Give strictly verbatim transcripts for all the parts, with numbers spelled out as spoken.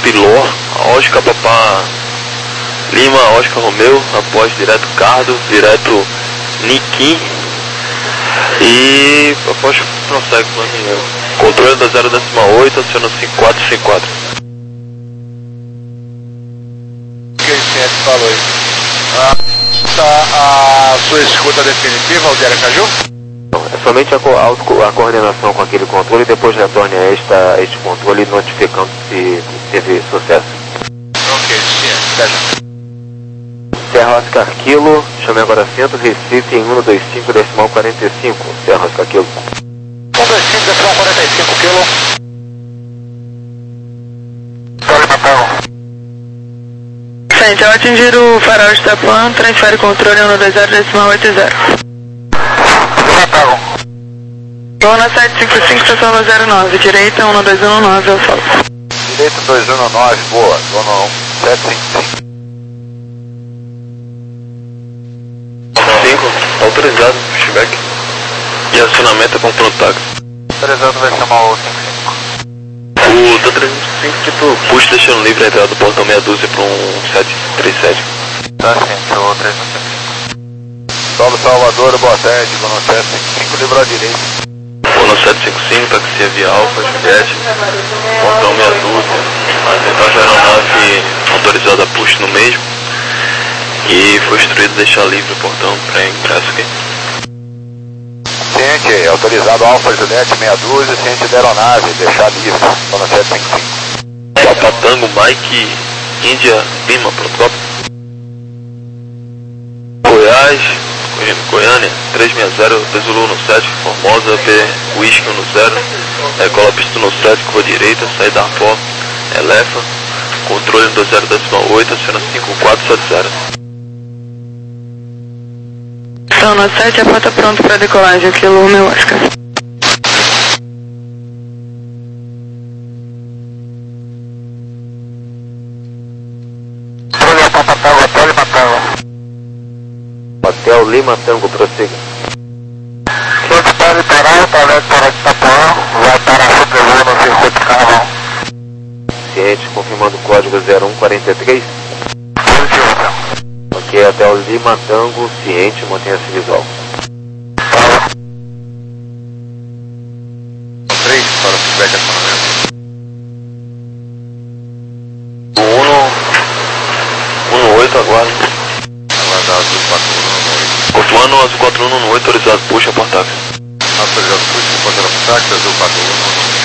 Pilor, Oscar Papá Lima, Oscar Romeu, após direto Cardo, direto Niquim e após prossegue plano controle da zero oito, aciona cinco quatro cinco quatro. O que ele falou aí? Ah, tá a sua escuta definitiva, Aldir Aracaju? É somente a, co a, a coordenação com aquele controle e depois retorne a, esta, a este controle notificando se teve sucesso. Ok, sim, até já. Serra Oscar Kilo, chame agora centro, Recife em cento e vinte e cinco decimal quarenta e cinco, Serra Oscar Kilo. cento e vinte e cinco decimal quarenta e cinco quilo. Torre papel. Gente, ao atingir o farol de Itapuã, transfere controle cento e vinte decimal oitenta. Papel. Lona sete cinco cinco, estação zero nove, direita cento e dois nove, ao salto. Direita dois um nove, boa, Lona sete cinco cinco. cinco, autorizado, pushback e acionamento com o táxi. Autorizado vai chamar o cinco cinco. O da trezentos e cinco que tu puxa deixando livre a entrada do portão meia dúzia para um sete três sete. Tá sim, o trezentos e cinco. Solo Salvador, boa tarde, Lona sete cinco cinco, livre à direita. Lona sete cinco cinco, taxia via Alfa, Juliette, portão meia dúzia, a aeronave autorizada a push no mesmo. E foi instruído deixar livre o portão para ingresso aqui. Ciente, autorizado Alfa Juliette meia dúzia, ciente da aeronave, deixar livre, Lona sete cinco cinco. Papa Tango, Mike, Índia, Lima, protocolo. Goiás, Goiânia, trezentos e sessenta, Tesulu no sete, Formosa, B, Whisky no zero, Ecola Pista no sete, curva direita, saída da Pó, Elefa, controle do zero decimal oito, aciona cinco quatro sete zero. Lona sete, a porta pronta para decolagem, quilo Romeu Oscar. Hotel Lima Tango, prossiga. Centro para Itará, para para Itapuã, vai para a sobrevoo no circuito de Carnaval. Ciente, confirmando o código zero um quatro três. Positivo. Ok, Hotel Lima Tango, ciente, mantenha-se visual. três para o feedback acionamento. um oito, aguarda. Aguardar azul quatro um oito. Confirmando azul quatro um um oito, autorizado, puxa a porta. Autorizado puxa, porteira para táxi, azul quatro um um oito.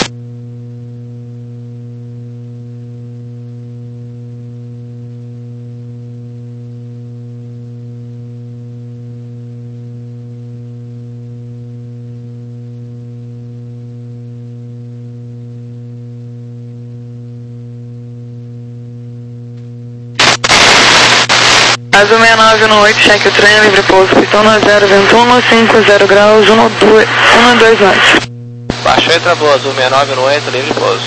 Azul sessenta e nove um oito, cheque o trem, livre pouso, pistão no zero, vento um cinco zero graus, um dois nove. Baixou e travou, azul sessenta e nove um oito, livre pouso.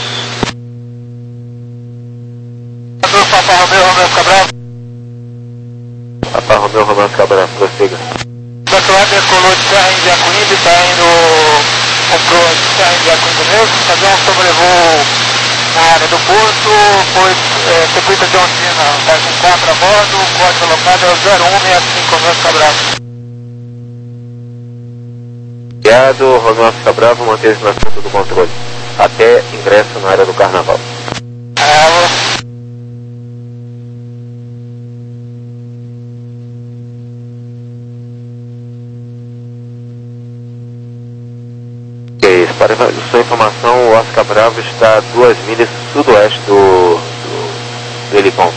Azul, Papa Romeu, Romeu Cabral. Papa Romeu, Romeu Cabral, prossiga. Doutor decolou de Serra em Jacuípe, está indo, comprou de Serra em Jacuípe mesmo, fazer um sobrevoo na área do porto, foi é, circuito de Ondina, está com quatro a bordo, o código locado é o zero um seis cinco, Romeu Cabral. Obrigado, Romeu Cabral, manter-se na ponta do controle. Até ingresso na área do Carnaval. É, Para sua informação, o Oscar Bravo está a duas milhas sudoeste do, do, do heliponto.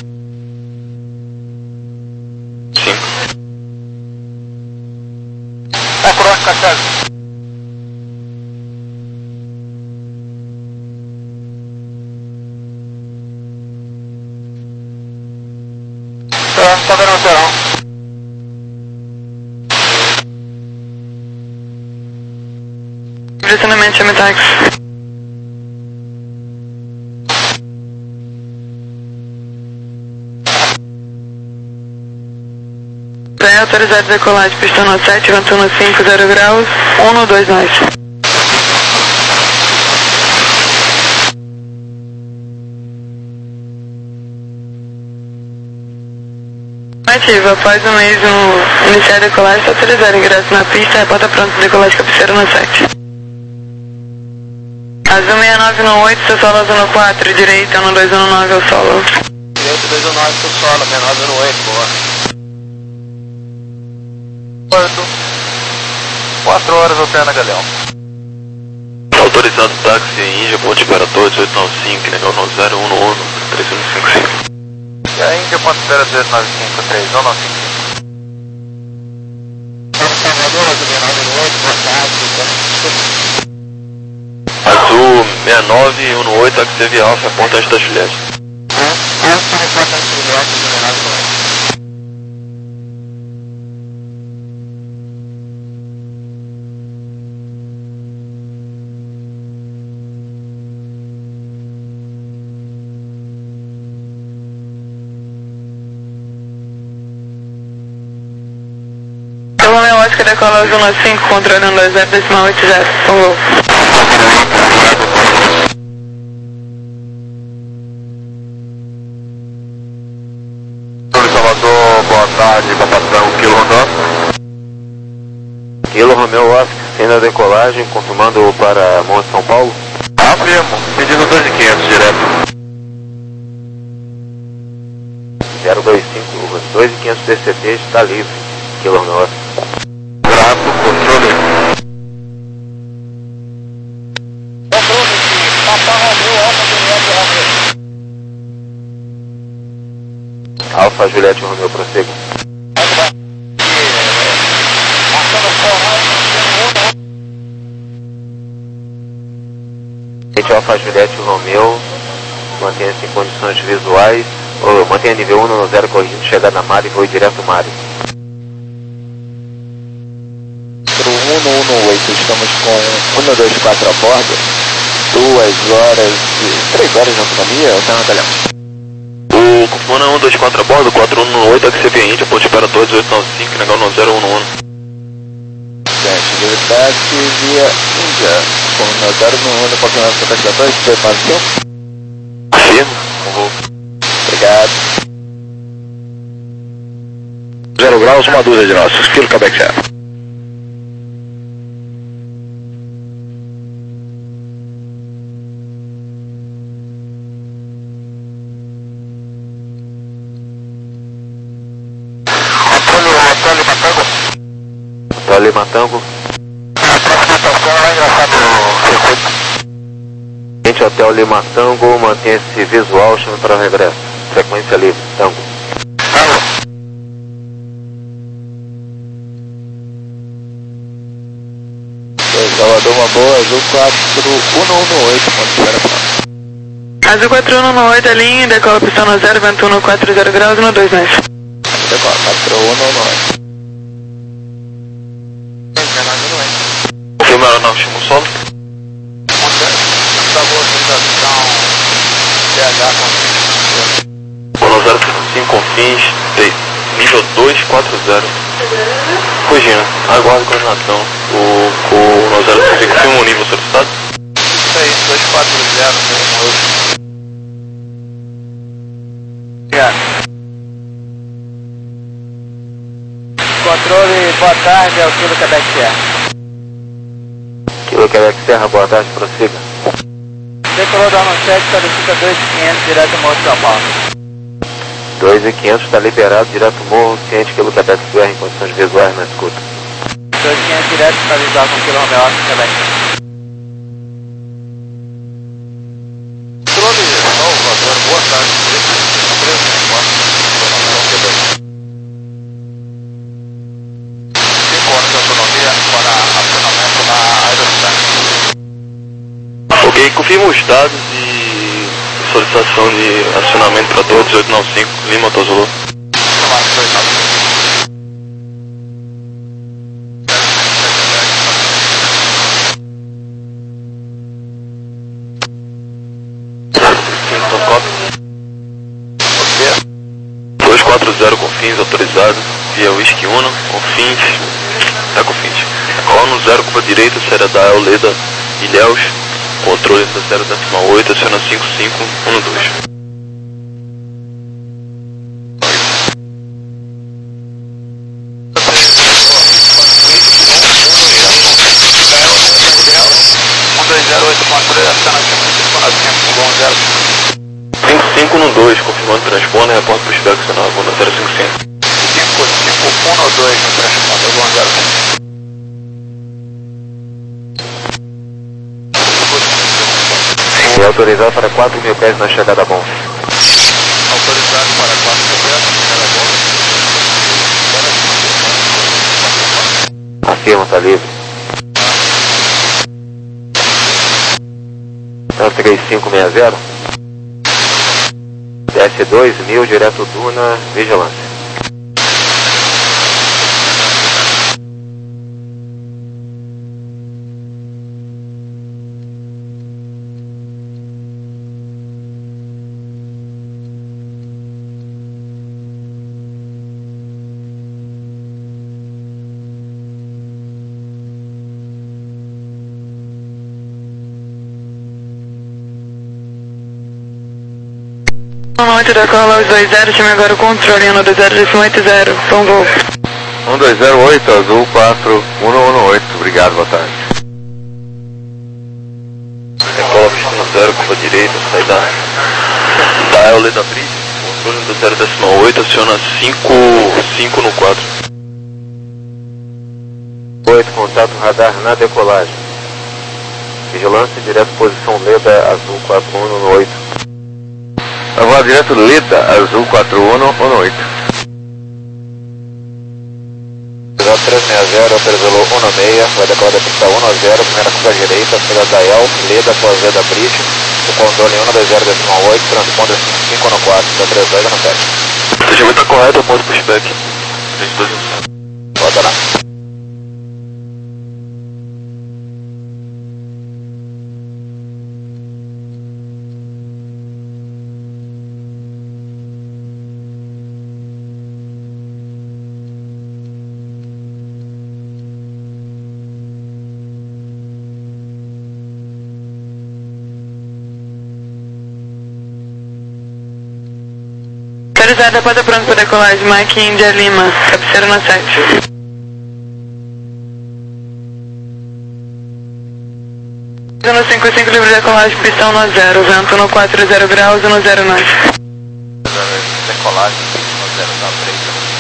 Sim. é por onde, Castelo? Não está vendo o não. Direcionamento, chame táxi. Trem autorizado decolagem, pistão no sete, vento no cinco zero graus, um dois nove. Afirmativa. Após o mesmo iniciar a decolagem, está autorizado ingresso na pista, reporta pronto, decolagem cabeceira no sete. Azul seis nove um oito, seu solo azul no quatro, direita um dois um nove, ao solo. Direito dois um nove, seu solo, seis nove um oito, boa. Porto. quatro horas, Oceana Galeão. Autorizado táxi Índia, ponte Imperator, dezoito nove cinco, negão no zero um um, três um cinco cinco. E a Índia, ponte Imperator, dezoito nove cinco, três um nove cinco. Azul seis nove um oito, táxi Via Alfa, ponta antes da Juliette. Romeu Oscar decola azul no cinco, controle um dois zero, decimal oito zero, com gol. Salvador, boa tarde, papação, Kilo Romeu. Kilo Romeu Oscar, sendo a decolagem, confirmando para Monte São Paulo. Afirmo, pedido dois mil e quinhentos, direto. zero dois cinco, dois mil e quinhentos D C T está livre, Kilo Romeu Oscar. Grato, controle. Controle, Papa Romeu, Alfa Juliette Romeu. Alfa Juliette Romeu, prossego. Gente, Alfa Juliette Romeu, mantenha-se em condições visuais, ou mantenha nível um no zero, corrigindo chegada na Mari e voe direto Mari. um um oito, estamos com um dois quatro a bordo, duas horas e três horas de autonomia, Oceano Galeão. O Confuna um dois quatro a bordo, quatro um um oito, táxi Via Índia, ponte Imperator, dezoito nove cinco, negão no zero um um. Gente, táxi Via Índia, com no zero um um, confirmando seu taxação, dezoito nove cinco. Afirmo, com gol. Obrigado. Zero graus, uma dúzia de nossos, Kilo Quebec Serra. Hotel Lima Tango. Gente, Hotel Lima Tango, mantenha-se visual, chame para o regresso. Frequência livre, Tango. Salvador, uma boa, Azul quatro um um oito, ponto espera pronto. Azul quatro um um oito, a linha, decola pistão no zero, vento um no quatro zero graus, no dois nove. Decola, quatro um um oito. Confirma a aeronave, chama o solo. Bono zero cinco, confins, nível dois quatro zero. Fugindo, aguarde coordenação. O, o no zero cinco, confirma o nível solicitado. Isso aí, dois quatro zero, um oito. Obrigado. Controle, boa tarde, é o Kilo Quebec Serra. Kilo Quebec Serra, boa tarde, prossiga. Decolou da sete, solicita dois mil e quinhentos, direto ao Morro de São Paulo. dois mil e quinhentos está liberado, direto Morro, ciente Kilo Quebec Serra em condições visuais na escuta. dois mil e quinhentos direto, está visual com Kilo Romeu Oscar, Quebec. Controle, Salvador, boa tarde, cinco horas de autonomia para acionamento na aerostação. Ok, confirma o estado de solicitação de acionamento para todos, dezoito nove cinco, Lima, Tozulu. dois quatro zero confins, autorizado, via Whisky Uno, confins, tá confins. Cola no zero, curva direita, série da Euleda, Ilhéus, controle da zero decimal oito, aciona cinco cinco um dois. zero. cinco cinco no dois, confirmando o transponder, reporta pushback sinal, Laguna zero cinco cinco. cinco cinco um no dois no transponder, Laguna zero cinco cinco. E autorizado para quatro mil pés na chegada bom. Autorizado para quatro mil pés na chegada bom. Afirma, tá livre. Então três cinco seis zero. S dois mil, direto Duna, vigilância. oito da cola, os dois zero, chame agora o controle, ano dois zero oito zero, bom voo. um dois zero oito, azul quatro um um oito, obrigado, boa tarde. Decola pistão zero, curva direita, sai da dial da bridge, controle do zero decimal oito, aciona cinco cinco no quatro. oito, contato radar na decolagem. Vigilância, direto posição Leda, azul quatro um oito. Agora direto Leda, azul quatro um um oito. três seis zero, autorizou um seis, vai decolar da pista um zero, primeira curva direita, saída da El, Leda, com a Z da Bridge, o controle um dois zero decimal oito, transponder cinco no quatro, da três dois no sete. O T G V está correto, ponto pushback. três dois um sete. Bota lá. Autorizada, pode pronto para decolagem, Mike India Lima, cabeceira na sete. No cinco cinco, livre de decolagem, pistão no zero, vento no quatro zero graus e no zero nove. Decolagem, no zero três.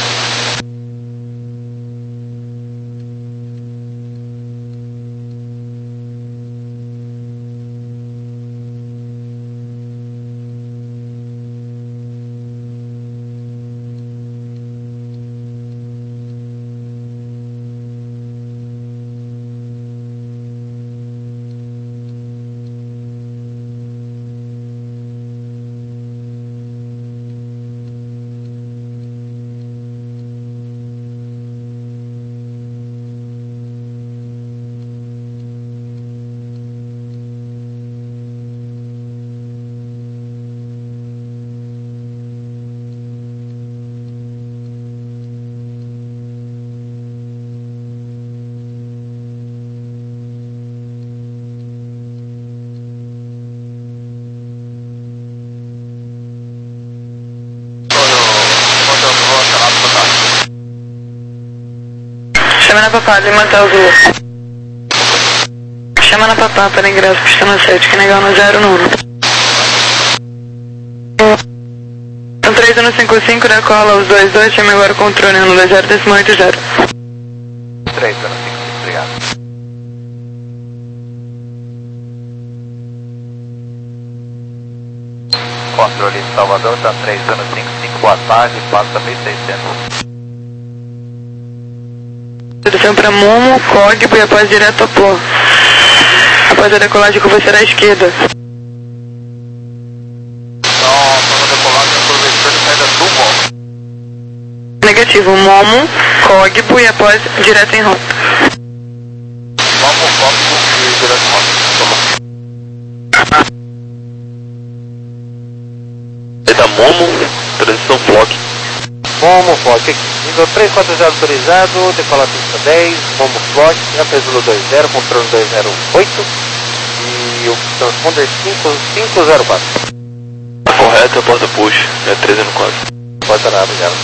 Chama na papá, Lima tá azul. Chama na papá para ingresso, pistão na sete, que negar no zero no um. Então três no cinco cinco, decola os dois dois, chama agora o controle no dois zero decimal oito zero. três no cinco cinco, obrigado. Controle de Salvador, tá três no cinco cinco, boa tarde, passa mil e seiscentos. Redução para Momo, Cogbo e após direto a Pô. Após a decolagem, curva será à esquerda. Então, quando decolar, tem aproveitando e saída do Momo. Negativo, Momo, Cogbo e após direto em rota. Momo, Cogbo e direto em rota. Sai da Momo, transição Flock. Momo Flock, nível três quatro zero autorizado, decola pista dez, Momo Flock, apresulo dois zero, controle dois zero oito e o transponder cinco cinco zero quatro. Correto, porta push, é treze no quatro. Pode dar, obrigado.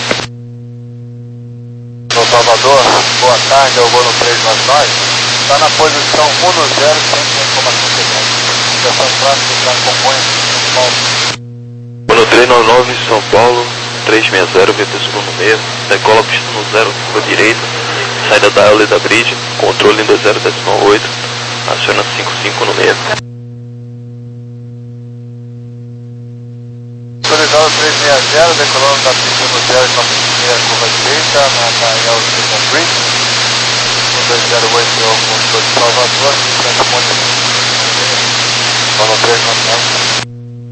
No Salvador, boa tarde, eu vou no três nove nove, está na posição um no zero, sem informação secreta. Estação tráfego já compõe três seis zero, V P Zulu no meio, decola pista no zero, curva direita, saída da L da bridge, controle em dois zero decimal oito, aciona cinco cinco no meio. Autorizado três seis zero, decolando da pista no zero, com curva direita, na L da bridge, um dois zero oito, é o controle de Salvador, transponde Fala três nove nove.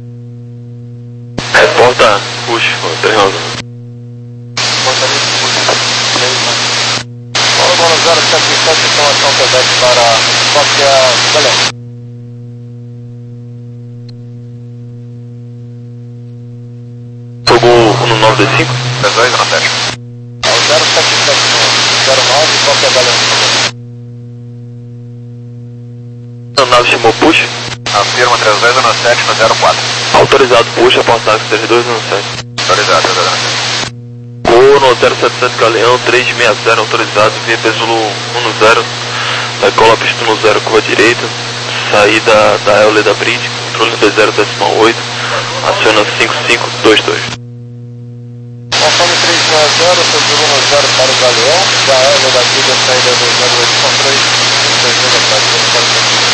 Reporta push, três nove nove. Portaria de push, três nove nove. Fala bola zero sete sete, informação Quebec para qualquer galera. Fogo um nove dois cinco? três dois zero sete. Ao zero sete sete zero nove, qualquer galera. A nave chamou push? Afirma três dois zero sete no zero quatro. Autorizado push, aportar três dois zero sete. Autorizado, três dois zero sete. Gol no zero sete sete Galeão, três seis zero, autorizado, V P Zulu um no zero, decola pista no zero, curva direita, saída da L da bridge, controle dois zero decimal oito, aciona cinco cinco dois dois. Conforme três seis zero, V P Zulu um no zero para o Galeão, da L da bridge, saída do zero oito, controle cinco dois dois atrás.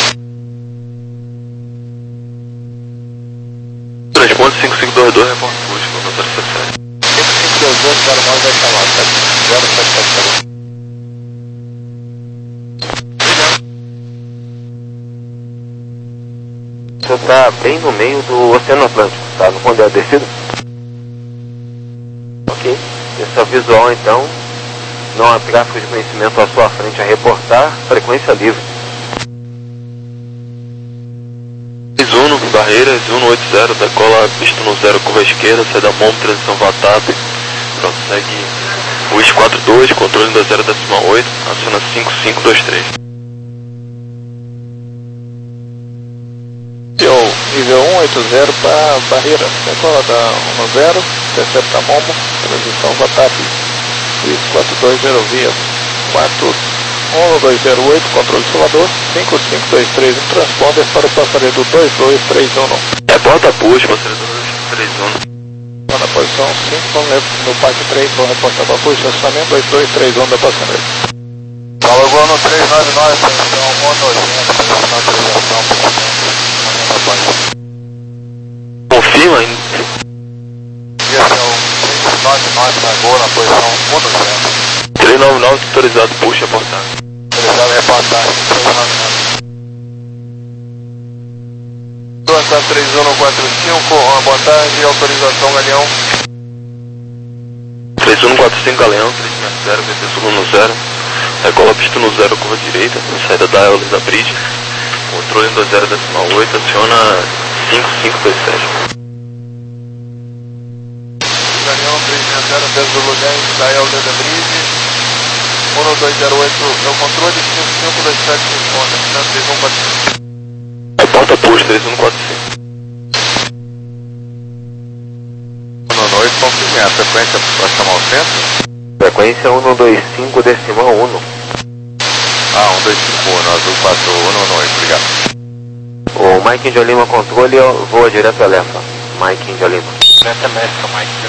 Transporte cinco cinco dois dois, reporte push, no zero sete sete. cinco cinco dois dois zero nove vai chamar, zero sete sete. Você está bem no meio do Oceano Atlântico, tá? No ponto da descida? Ok. Esse é o visual então. Não há tráfego de conhecimento à sua frente a reportar. Frequência livre. Zuno, barreira, Zuno oito zero, decola pista no zero, curva esquerda, sai da M O M, transição VATAP, prossegue o I S quatro dois, controle dois zero decimal oito, aciona cinco cinco dois três. Nível um oito zero para barreira, decola da um zero, intercepta Momo, transição VATAP, I S quatro dois zero via quatro um dois zero oito, controle Salvador, cinco cinco dois três, um transponder para o passageiro dois dois três um. Reporta push, passageiro dois três um. Na posição cinco, no parque três, vou reportar para push, estacionamento dois dois três um da passageiro. Fala Gol no três nove nove, posição monogênica, na autorização, confirma ainda. Esse é o três nove nove na Gol na posição monogênica. três nove nove, autorizado push, aportar. Autorizado reportagem, três nove nove. dois três um quatro cinco, uma boa tarde, autorização Galeão. três um quatro cinco Galeão, três seis zero, V P Zulu no zero, decola pista no zero, curva direita, saída da L da bridge, controle em dois zero decimal oito, aciona cinco cinco dois sete. Galeão três seis zero, V P Zulu dez, da L da bridge, um dois zero oito, é o controle, cinco cinco dois sete, responde, três um quatro cinco. Reporta push, três um quatro cinco. um dois, confirme a frequência para chamar o centro. Frequência um dois cinco decimal um. Ah, um dois cinco um, azul quatro um oito, obrigado. O Mike India Lima controle, voa direto a Lefa. Mike India Lima. Direto a Lefa, Mike.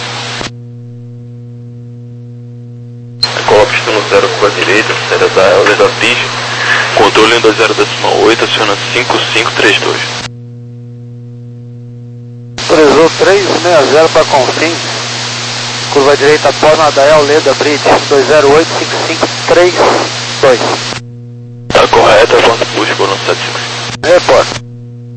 Decola pista no zero, curva direita, saída da L da bridge, controle em dois zero decimal oito, aciona cinco cinco três dois. Autorizou três seis zero para Confim, curva direita após na da L da bridge, dois zero oito cinco cinco três dois. Tá correto, reporta push, por no sete cinco. Reporta.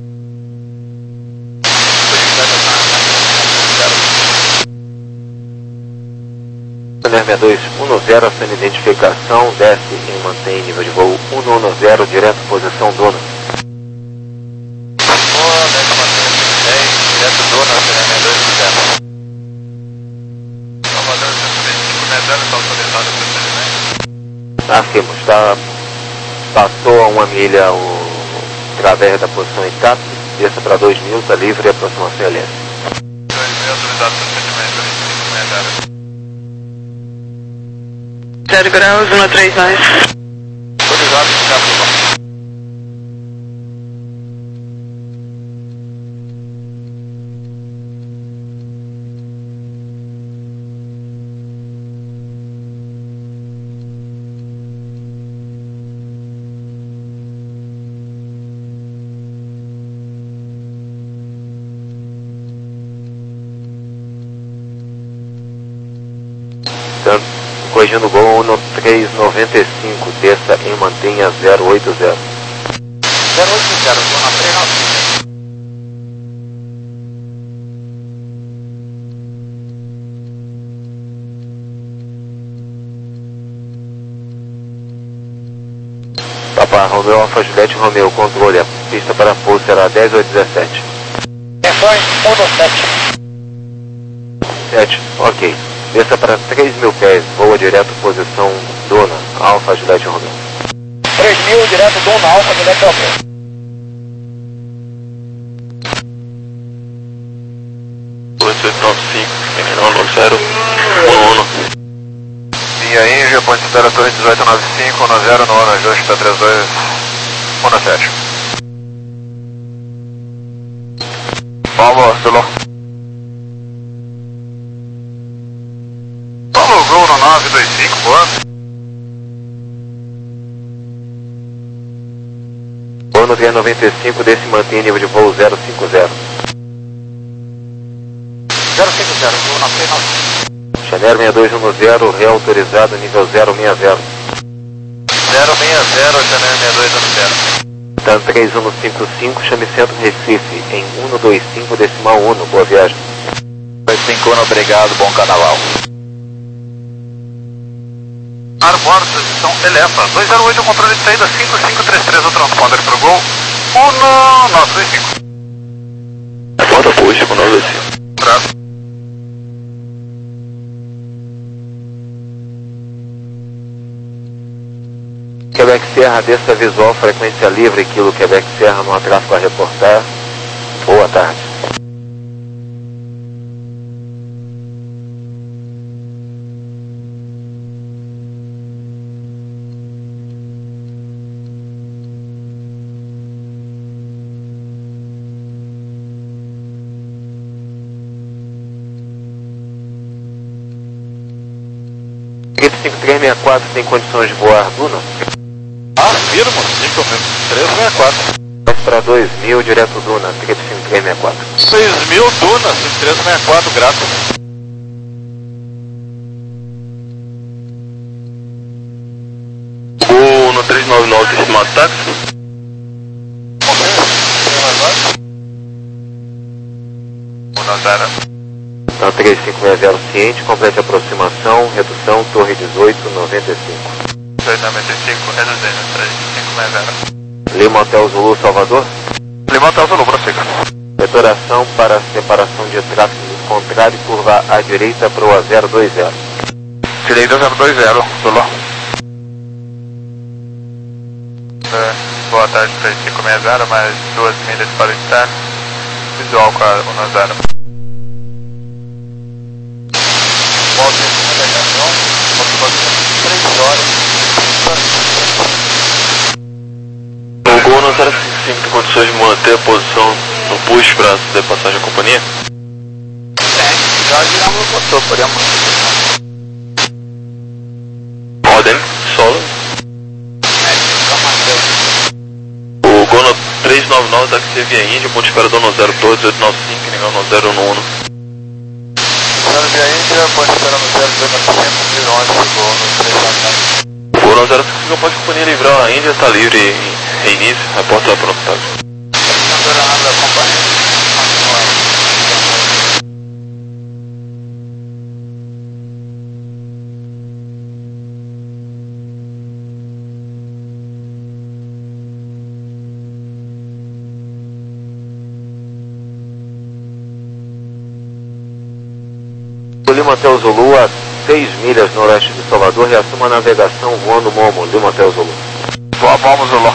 Center sessenta e dois um zero, a sua identificação, desce e mantém nível de voo um um zero, direto posição Dona. Boa, desce mantém dez, direto Dona, sessenta e dois um zero. Salvador sessenta e cinco zero, está autorizado a procedimento. Afirmo, está, passou a uma milha o, através da posição I C A P, desça para dois mil, está livre e aproximação L S. dois mil, autorizado a procedimento, dois cinco zero. zero graus, um três nove. Autorizado, ficar corrigindo o gol no três noventa e cinco, desça e mantenha zero oito zero. zero oito zero, zona três nove cinco. Papa Romeu, Alfa Juliette Romeu, controle, a pista para pouso será dez oito dezessete. Atenções, um dois sete. sete, ok. Desça para três mil pés, voa direto posição Dona, Alfa Juliette Romeu. três mil, direto Dona, Alfa Juliette Romeu. oito oito nove cinco, terminal zero um um. Via Índia, ponte espera torre dezoito nove cinco, um zero, no ano, ajuste para trinta e dois, um sete. Paulo, Silo. Paulo, gol no nove dois cinco, boa. Gol no três noventa e cinco, desse mantém nível de voo zero cinco zero. zero cinco zero, zona três nove cinco. Chanel seis dois um zero, reautorizado nível zero seis zero. zero seis zero, Chanel seis dois um zero. TAM três um cinco cinco, chame Centro Recife, em um dois cinco decimal um, boa viagem. dois cinco um, obrigado, bom carnaval. Arbor, posição Elefa, dois zero oito, controle de saída cinco cinco três três, o transponder para o gol, um nove dois cinco. Falta push com nove dois cinco. Braço. Quebec Serra, desça visual, frequência livre, quilo Quebec Serra, não há tráfego a reportar. Boa tarde. Gripe cinco três seis quatro tem condições de voar Duna? Afirmo, cinco mil, três seis quatro. Para dois mil, direto Duna, Gripe cinco três seis quatro. seis mil Duna, cinco três seis quatro, graças. Gol no três nove nove, decimal táxi. um zero. Então três cinco seis zero ciente, complete aproximação, redução, torre dezoito noventa e cinco. dezoito noventa e cinco, reduzindo, três cinco seis zero. Lima Hotel Zulu, Salvador. Lima Hotel Zulu, prossiga. Detonação para separação de tráfego contrário, curva à direita para o A zero dois zero. Direita zero dois zero, Zulu. É, boa tarde, três cinco seis zero, mais duas milhas para o externo. Visual com a um zero. Volta em navegação, três horas. O Gol no zero cinco cinco tem condições de manter a posição no push para fazer passagem à companhia? Tem, já giramos o motor, podemos. Ordem, solo. O Gol no três nove nove, táxi via Índia, ponte espera do zero dois oito nove cinco, ninguém no zero um um. Zero via Índia, ponte espera no zero dois nove cinco, zero onze, Gol no três nove nove. O Gol no zero cinco cinco, pode companhia livrar a Índia, está livre em reinício, reporta pronto, tá? Lima Hotel Zulu a seis milhas noroeste de Salvador, reassuma a navegação voando Momo, Lima Hotel Zulu. Voa Momo, Zulu.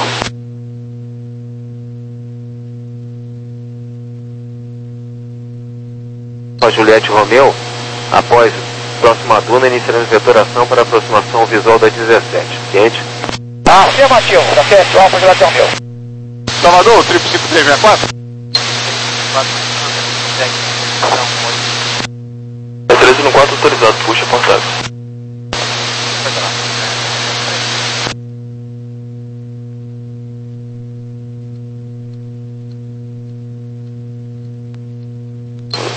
A Juliette Romeu, após próxima Duna, iniciaremos vetoração para aproximação visual das dezessete. Ciente? Afirmativo, tá certo, Alfa Juliette Romeu. Salvador, triplo cinco três seis quatro. É treze no quatro autorizado, puxa a passagem.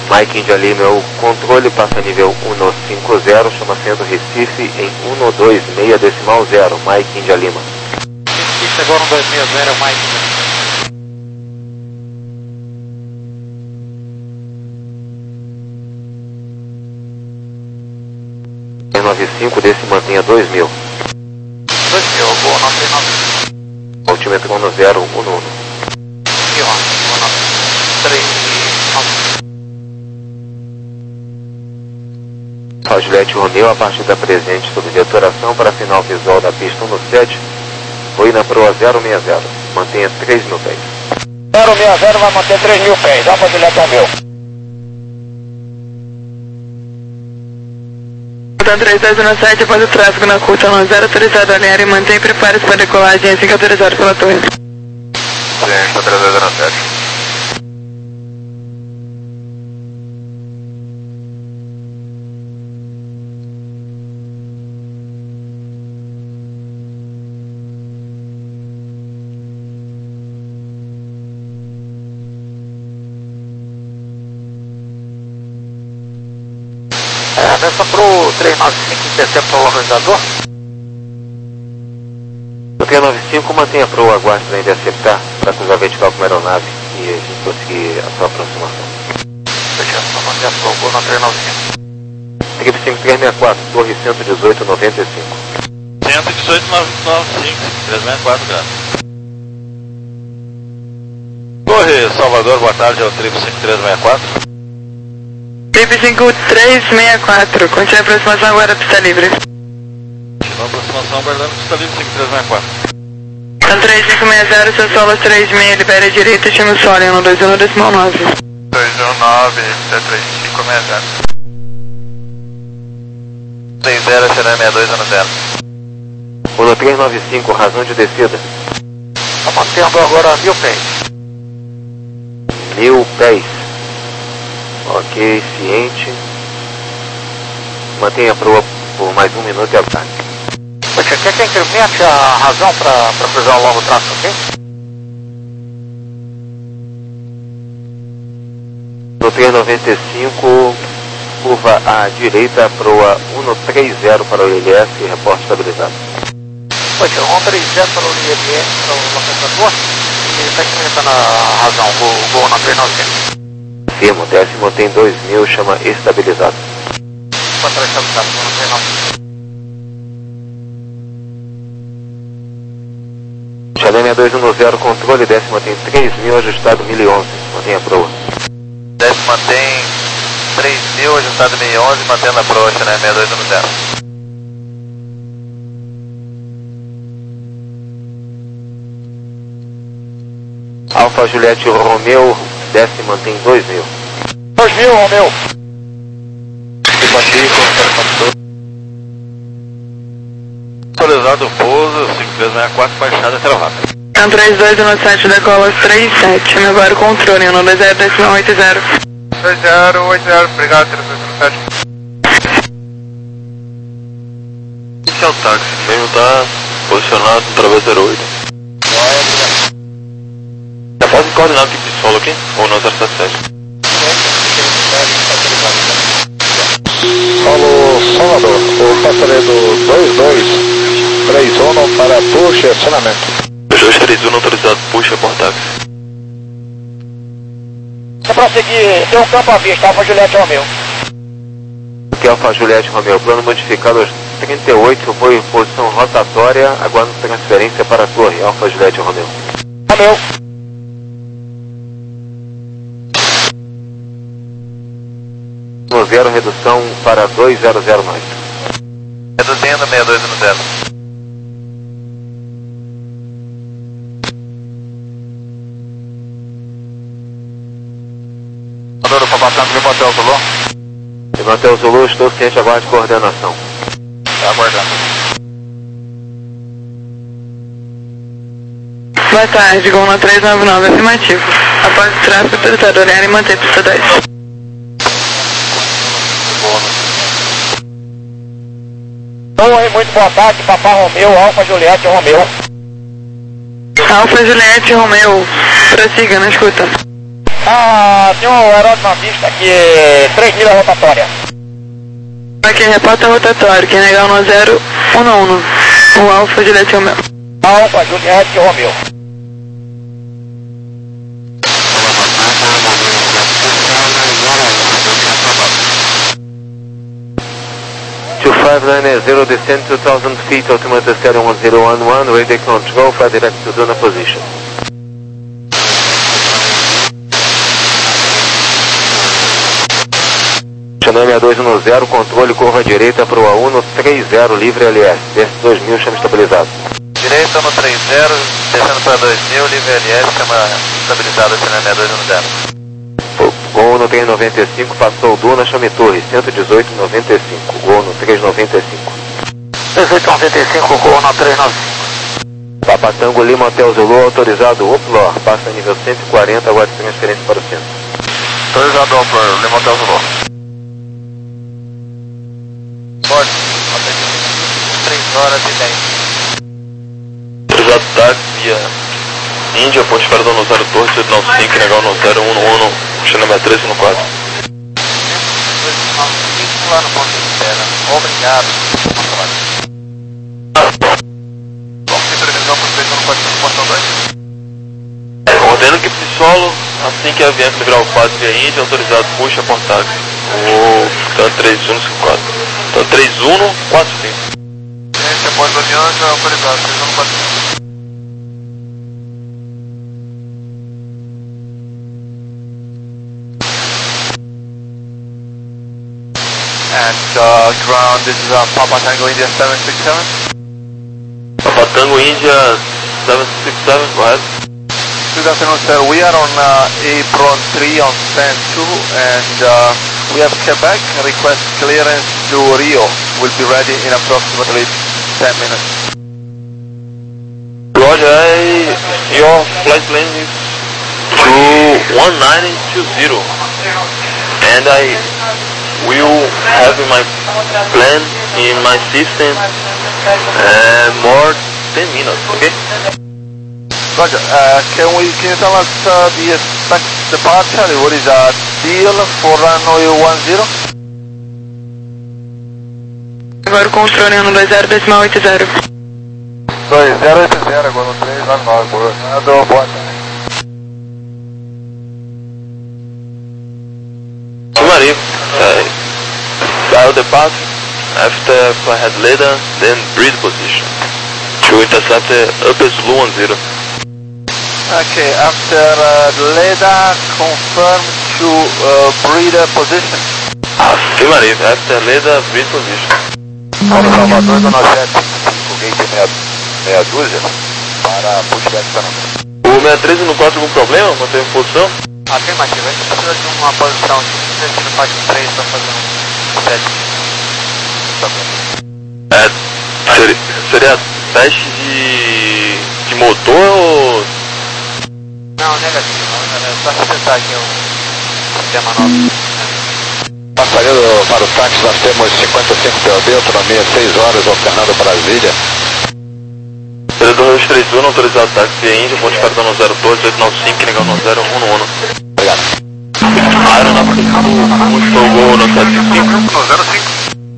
Mike India Lima é o controle, passa nível cento e cinquenta, chama sendo Recife em cento e vinte e seis decimal zero, Mike India Lima. Recife agora cento e vinte e seis, é o Mike India Lima. noventa e cinco, desse mantenha dois mil. dois mil, boa, nove três nove. Altímetro no zero um um. E ó, três nove. Alfa Juliette Romeo, a partir da presente sob detoração para final visual da pista um no sete, foi na proa zero seis zero, mantenha três mil pés. zero seis zero vai manter três mil pés, Alfa Juliette Romeo. Então três dois um sete, após o tráfego na curta no zero autorizado a alinhar e mantém prepare-se para decolagem assim que autorizado pela torre. Sim, três dois um sete. É, nessa pro três nove cinco intercepta o organizador. O três nove cinco mantém a proa aguarde para interceptar, para cruzar vertical com a aeronave e a gente conseguir a sua aproximação. Deixa eu só manter a sua gol na três nove cinco. Trip cinco três seis quatro, torre cento e dezoito noventa e cinco. cento e dezoito noventa e cinco, três seis quatro graus. Torre Salvador, boa tarde, é o Trip cinco três seis quatro. Trip cinco três seis quatro, continue a aproximação agora, pista livre. Continua a aproximação, aguardando pista livre cinco três seis quatro. Então três cinco seis zero, seu solo três seis, libere a direita, chama o solo em um dois um decimal nove. dois um nove, C três cinco seis zero. seis zero, C nove seis dois um zero. Uno três nove cinco, razão de descida. Está mantendo agora mil pés. Mil pés. Ok, ciente. Mantenha a proa por mais um minuto e aguarde. Você quer que incremente a razão para cruzar o longo traço, ok? No três noventa e cinco, curva à direita, proa cento e trinta para o I L S, reporte estabilizado. Pois é, cento e trinta para o I L S, para o localizador, e está incrementando a razão, o gol na três nove cinco. Firmo, décimo tem dois mil, chama estabilizado. Contra a estabilização no três nove cinco. Chalé seis dois um zero, controle, décimo tem três mil, ajustado mil e onze, mantenha a proa. Décimo mantém três mil, ajustado mil e onze, mantendo a proa, né, seis dois um zero. Alfa Juliette Romeo, décimo mantém dois mil. dois mil, Romeu. Atualizado o pouso, cinco três seis quatro, baixada travada. Então três dois um sete, decola três sete, chama agora o controle em um dois zero decimal oito zero. dois zero oito zero, obrigado, três dois um sete. Esse é o táxi, mesmo está posicionado para o zero oito. Já pode coordenar o tipo de solo aqui? Ou não zero sete sete? Solo Salvador, o passaredo dois dois três um para push e acionamento. dois três um autorizado, puxa por táxi. Para prosseguir, tem um campo à vista, Alfa Juliette Romeu. Aqui é Alfa Juliette Romeo, plano modificado aos trinta e oito, voo em posição rotatória, aguardo transferência para a torre, Alfa Juliette Romeo. Romeu. No zero, redução para dois zero zero nove. Reduzindo, seis dois um zero. Mandando para passar no Motel Zulu. Levantei o Zulu, estou ciente, aguarde coordenação. Está aguardando. Boa tarde, Gol na três nove nove, afirmativo. Após o tráfego, autorizado a olhar e manter pista dez. Oi, muito boa tarde, Papá Romeu, Alfa Juliette Romeu. Alfa Juliette Romeu, prossiga na escuta. Ah, tem um aerodinamista aqui, três milhas rotatória. Aqui, repórter rotatório, quem negar no zero um um, o Alfa Juliette Romeo. Alfa Juliette Romeo. two five nine zero, descend two thousand feet, altimeter stereo one zero one one, radio control, fly direct to Duna position. Channel seis dois um zero, controle, corra à direita para o A um no três zero, livre L S, desce dois mil, chama estabilizado. Direita no três zero, descendo para dois mil, livre L S, chama estabilizado, Channel seis dois um zero. Gol no três noventa e cinco, passou o Duna, chame Torre, cento e dezoito noventa e cinco, Gol no três noventa e cinco. dezoito noventa e cinco, Gol no três noventa e cinco. Papa Tango Lima Hotel Zulu, autorizado Oplor, passa nível cento e quarenta, agora de transferência para o centro. Autorizado Oplor, Lima Hotel Zulu. Pode, três horas e dez. Autorizado táxi via Índia, ponte para dono zero Torre, oito nove cinco, legal no zero um um, Channel seis três um quatro. Lá no ponto de espera. Obrigado. Vamos ter previsão para o feito no quatrocentos ponto dois? Ordeno que se solo, assim que a avião livrar o quadro via Índia, autorizado puxa por táxi. O TAN três um cinco quatro. TAN três um quatro cinco. Esse após o avião já autorizado, três um quatro cinco. And uh, ground, this is uh, Papa Tango India seven six seven. Papa Tango India seven six seven, go ahead. Good afternoon, sir. We are on uh, apron three on stand two, and uh, we have Quebec request clearance to Rio. We'll be ready in approximately ten minutes. Roger, I, your flight plan is to one nine two zero, and I will have my plan in my system uh, more ten minutes, okay? Roger, uh, can we can you tell us uh, the expected departure? What is a deal for runway one zero? Agora o controle no dois zero dois oito zero. dois zero oito zero, agora no três nove nove, boa. Boa tarde. Maria, uh, dial the path, after flyhead leader, then breed position to intercept uh, upper Zulu one zero. Okay, after uh, leader, confirm to uh, breeder position. Sim, Maria, after leader, breed position. Paulo Salvador, Dona sete cinco, gate meia, meia dúzia, para pushback para não. O seis três no quatro algum problema? Manteve posição? Afirmativo, a gente precisa de uma posição de destino parte três para fazer um teste. É, seria, seria teste de, de motor ou... Não, negativo, é só resetar aqui o sistema novo. Passageiro para o táxi, nós temos cinquenta e cinco P O B, autonomia seis horas, alternado Brasília. Operador dois três um, autorizado táxi Índia, ponte para dono zero dois oito nove cinco, legal no zero um um. Obrigado. Aeronave do Gol no sete cinco. zero cinco.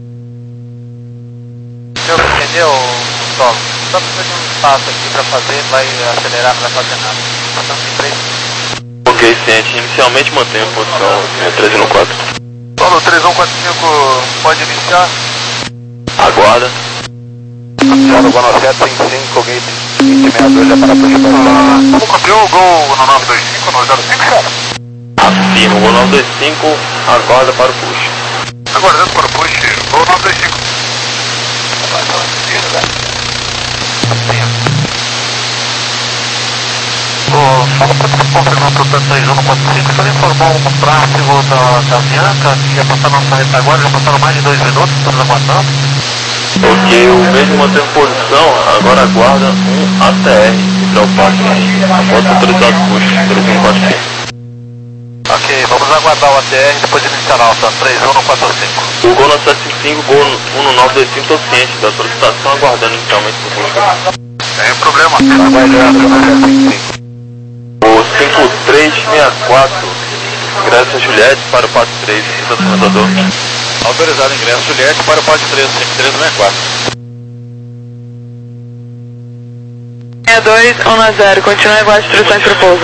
Meu, entendeu, Solo? Só precisa de um espaço aqui para fazer, vai acelerar, não vai fazer nada. Posição de três. Ok, ciente. Inicialmente mantém a posição três um quatro. Solo três um quatro cinco, pode iniciar? Aguarda. Solo Gol sete cinco cinco, gate vinte e seis dois, já para puxar. Como copiou o Gol no nove dois cinco, no zero cinco, cara? Afirma, Gol nove dois cinco, aguarda para o push. Aguardando para o push, Gol nove dois cinco. Só para confirmar para o três um quatro cinco, você informou um tráfego da, da Bianca, que ia passar nossa retaguarda, já passaram mais de dois minutos, estamos aguardando. Ok, o mesmo mantém posição, agora aguarda um A T R para o parque. Após autorizado push, três um quatro cinco. Ok, vamos aguardar o A T R depois de iniciar a alta, três um quatro cinco. O Gol na sete cinco cinco, Gol um no nove dois cinco, estou ciente da solicitação, aguardando inicialmente o push. Tem problema, aguardando, sete cinco cinco. O cinco três seis quatro ingresso Juliette para o Pato três, estacionador. Autorizado ingresso Juliette para o Pato três, cinco três seis quatro. sessenta e dois, um a zero, continue a aguardar instruções para o pouso.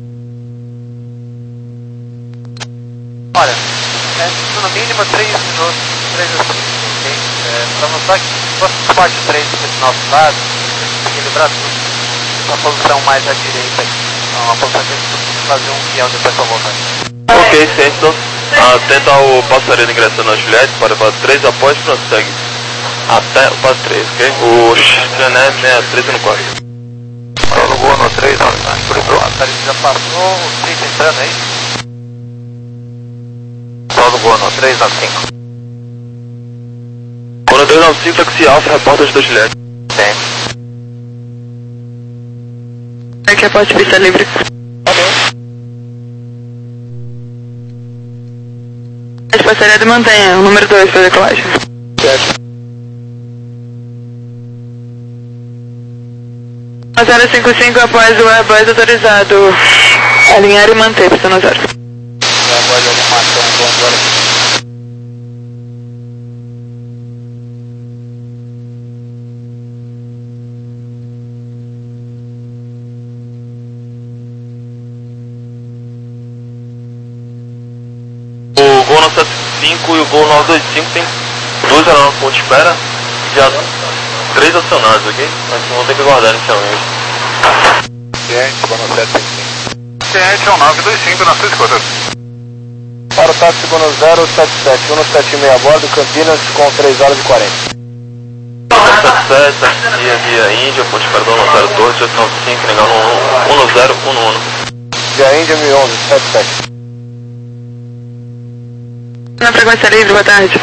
Olha, é, no mínimo três minutos, três minutos, ok? É, para mostrar que se fosse o Pato três aqui do nosso lado, a gente tem que equilibrar tudo. Uma posição mais à direita aqui. Então, uma posição que a gente precisa fazer um guião depois para voltar. Ok, Centro. Atenta ao passaredo ingressando na Juliette para o Pato três, após prossegue até o Pato três, ok? O Chané sessenta e três no quatro. Paulo Gol no três, por isso. A Thalita já passou, o três entrando aí. Paulo Gol no três nove cinco. Quando três nove cinco, taxi Alfa, repórter da Juliette. Tem. Aqui a porta de pista livre. A passaredo mantenha o número dois para decolagem. Certo. zero cinco cinco após o Airbus autorizado. Alinhar e manter, pista no zero. Agora de animação, vamos agora. O Gol nove sete cinco e o Gol nove dois cinco tem dois aeronaves ponto de espera e já três acionados, ok? Mas vão ter que aguardar inicialmente. Ciente, Gol no sete cinco. Ciente, um nove dois cinco na sua escuta. Para o táxi Gol no zero sete sete, um sete seis a bordo, Campinas com três horas e quarenta. sete sete sete, via via Índia, ponte de espera do um zero dois, oito nove cinco, negando um zero um um. Via Índia mil e onze, sete sete. Na frequência livre, boa tarde.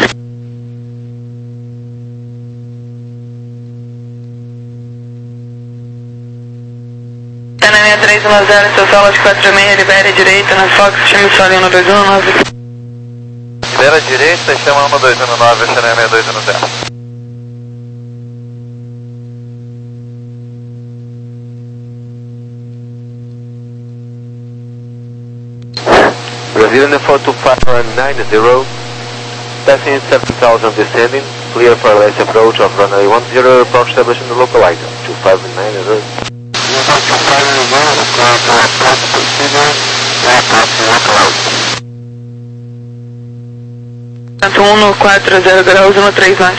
Cena sessenta e três um zero, seu solo de quatro seis, libere direita na Fox, chame o solo um dois um nove. Libera direita, chama um dois um nove, Cena sessenta e dois um zero. Brazilian default to five nine zero, passing seven thousand descending, clear for last approach of runway one zero, approach establishing the local item, two five nine zero. Tanto um no quatro zero graus, um no três mais.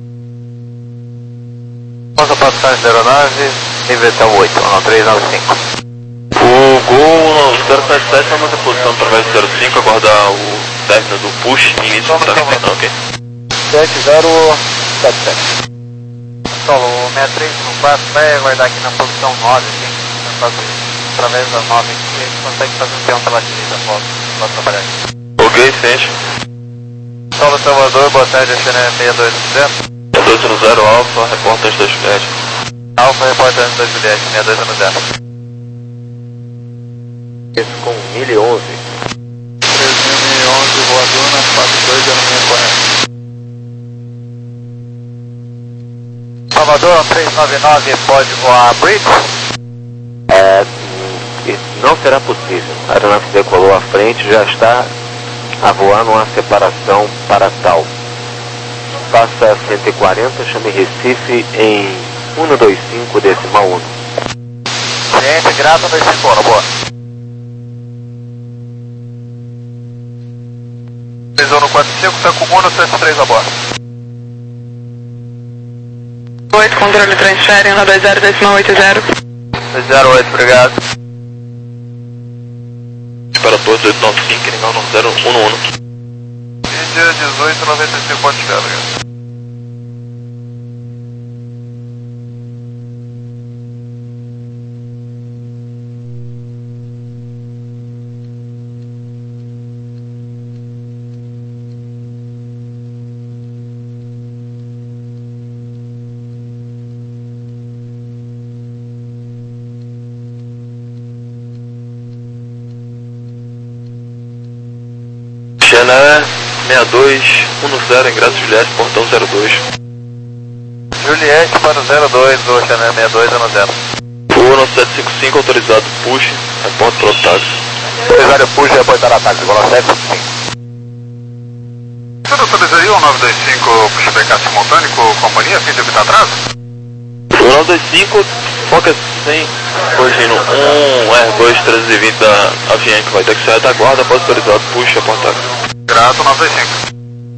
Nossa passagem da aeronave, nível oito, um três nove cinco. O Gol zero sete sete vai manter posição através do zero cinco, aguardar o término do push e início do tráfego, ok? sete zero sete sete. Solo, o sessenta e três no quatro vai aguardar aqui na posição nove, aqui. Fazer, através da nove aqui, a gente consegue fazer um peão pela direita, foto, para trabalhar aqui. Ok, Sente. Solo Salvador, boa tarde, Cena sessenta e dois um zero. sessenta e dois um zero, Alfa, repórter da Juliette. Alfa, repórter da Juliette, sessenta e dois um zero. Esse com mil e onze. três mil e onze, voador na quatro dois zero seis quatro. Salvador, três nove nove, pode voar Bridge? É, hum, não será possível. A aeronave decolou à frente, já está a voar numa separação para tal. Faça cento e quarenta, chame Recife em um dois cinco decimal um. Ciente, grata, dois cinco um, boa. Precisão no quatro cinco, está com um no sete três a bordo. oito, controle transfere, um dois zero decimal oito zero. dois zero oito, obrigado. Espera todos, oito nove cinco, negando zero um um. Índia dezoito noventa e cinco, pode chegar, obrigado. Xené sessenta e dois um zero, ingresso Juliette, portão zero dois. Juliette para o zero dois, do Xené sessenta e dois um zero. O nove sete cinco cinco autorizado, push, repórter para o táxi. dois zero Fuji, apoiar ataque, bola sete cinco. Você autorizaria o nove dois cinco pushback simultâneo, companhia, fim de evitar atraso? O nove dois cinco, foca cem, corrigindo um R dois trezentos e vinte da Avianca, vai ter que sair da guarda, após autorizado, puxa para ataque. Grato, nove dois cinco.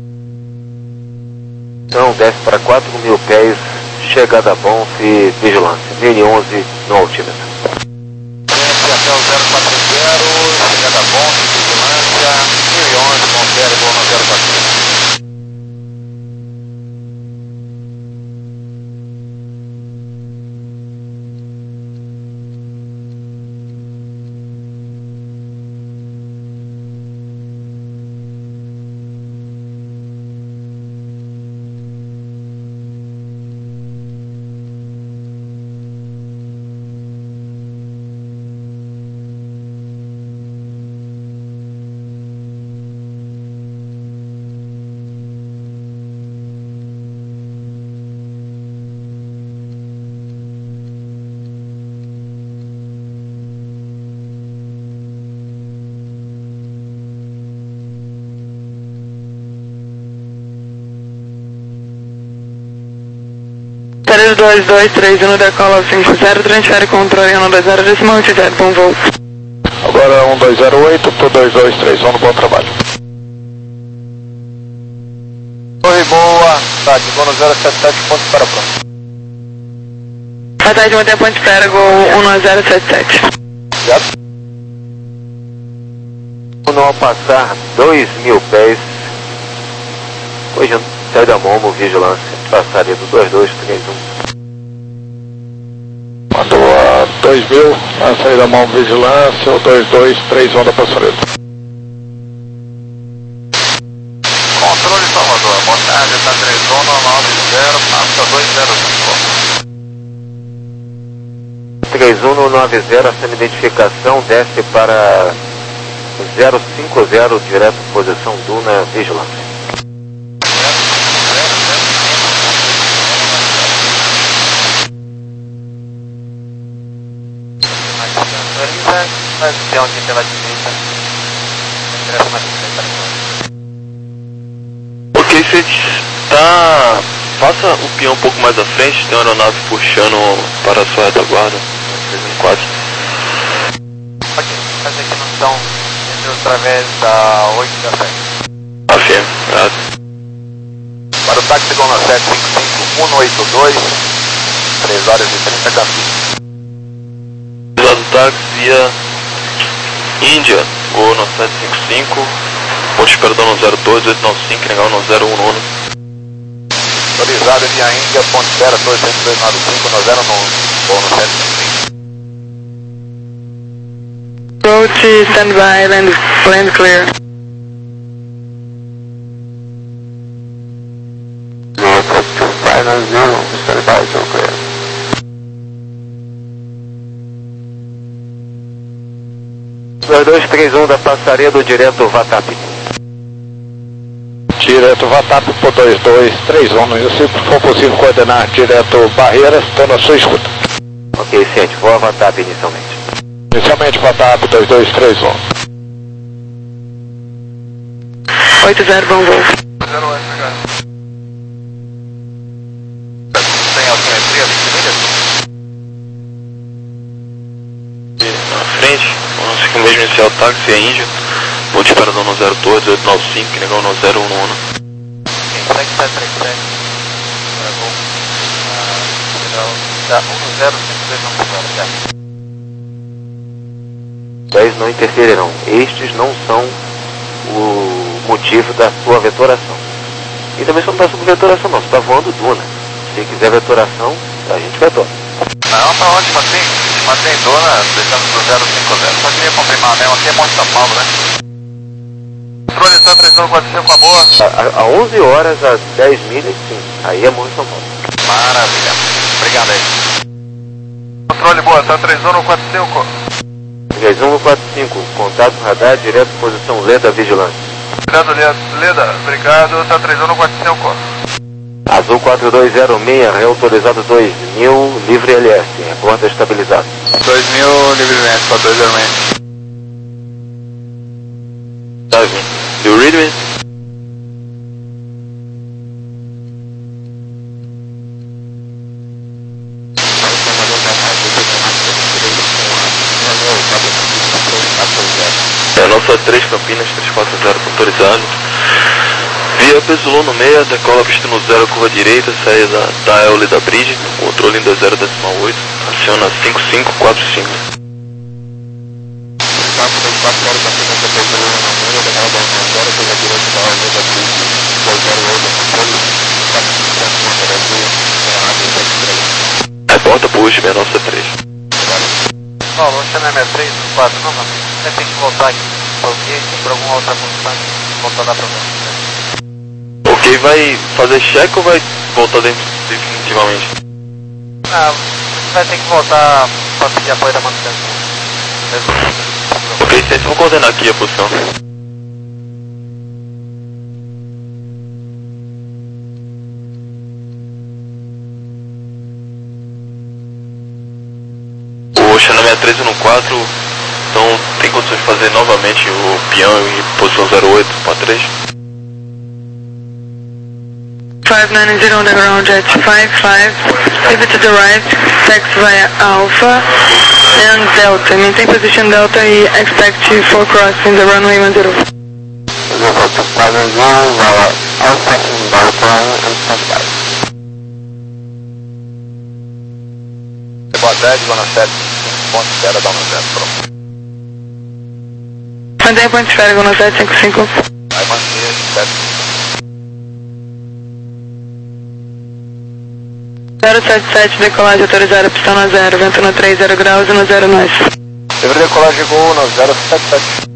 Então desce para quatro mil pés, chegada bom e vigilância, mil e onze no altímetro. Desce até o zero quatro zero, chegada bom, vigilância, mil e onze, confere, bom no zero quatro zero. três dois dois três um decola cinco zero, transfere controle um dois zero decimal oito zero, bom voo. Agora um dois zero oito para dois dois três um, bom trabalho. Oi, boa, tá, de bom no zero sete sete, ponto para pronto. Boa tarde, mantenha ponte espera, gol um zero sete sete. Obrigado. Ao passar dois mil pés, hoje sai da Momo, vigilância, passaria do dois dois três um. Mandou a dois mil, a saída da mão vigilância, o dois dois três um da passarela. Controle Salvador, boa tarde, está três um nove zero, passa dois zero cinco. três um no nove zero, essa identificação desce para zero cinco zero, direto posição Duna, vigilância. Ok, você tá... Faça o peão um pouco mais à frente, tem uma aeronave puxando para a sua retaguarda. três um quatro. Ok, fazer aqui no chão, através da oito da sete. Afirme, obrigado. Para o táxi Goma sete cinco cinco um oito dois, três horas e trinta campos. Do táxi via Índia, ou no sete cinco cinco, ponte perdão no zero dois oito nove cinco, legal no zero um nove. Autorizado via Índia, ponte espera dois dois nove cinco no zero nove, ou no sete cinco cinco. Approach, standby, land, land clear. Final zero, standby, so clear. dois dois três um da passaria do direto Vatap. Direto Vatap por dois dois três um, e se for possível coordenar direto Barreiras, estou na sua escuta. Ok, ciente, vou a Vatap inicialmente. Inicialmente Vatap dois dois três um. oito zero, bom voo. zero oito, obrigado. Tem altimetria, vinte milhas? Na frente, vamos aqui mesmo iniciar o táxi, a Índia, ponte perdão no zero dois oito nove cinco, legal no zero um nove. sete sete três sete, voo, da um zero cinco três um zero. dez não interferirão. Estes não são o motivo da sua vetoração. E também você não está sob vetoração não, você está voando Duna. Se quiser vetoração, a gente vetora. Não, tá ótimo assim. Mantém Duna, deixando do zero cinco zero. Só queria confirmar mesmo, aqui é Monte São Paulo, né? Controle está três um quatro cinco, acabou. A, a onze horas, a dez milhas, sim. Aí é Monte São Paulo. Maravilha. Obrigado aí. Controle boa, tá três um quatro cinco. três um quatro cinco, contato radar, direto posição Leda, vigilância. Obrigado, Leda. Obrigado, tá três um quatro cinco. Azul quatro dois zero seis, reautorizado dois mil, livre L S, reporta estabilizado. dois mil livremente, quatro dois zero seis. Ok, é Zulu no meio, decola pista no zero, curva direita, sai da, da L da bridge, controle em dois zero decimal oito, aciona cinco cinco quatro cinco. Reporta push, menor C três. Não, não chama M três, quatro, não, não. Você tem que voltar aqui, ok? Por alguma outra função, voltar a dar problema. Ok, vai fazer check ou vai voltar dentro definitivamente? Não, vai ter que voltar para pedir apoio da manutenção. Ok, ciência, vou coordenar aqui a posição. O Xana sessenta e três no quatro, então tem condições de fazer novamente o peão em posição zero oito para três? five nine zero on the ground at five five, pivot to the right, taxi via Alpha and Delta, maintain position Delta e expect for crossing the runway one zero. Boa tarde, Zona sete ponto zero, dá uma zero, pronto. Mantém ponto de esfera, Zona sete cinco cinco. Vai manter, sete. zero sete sete, decolagem autorizada, pistão na zero, vento no três zero graus e no zero nós. Livre decolagem Gol no zero sete sete.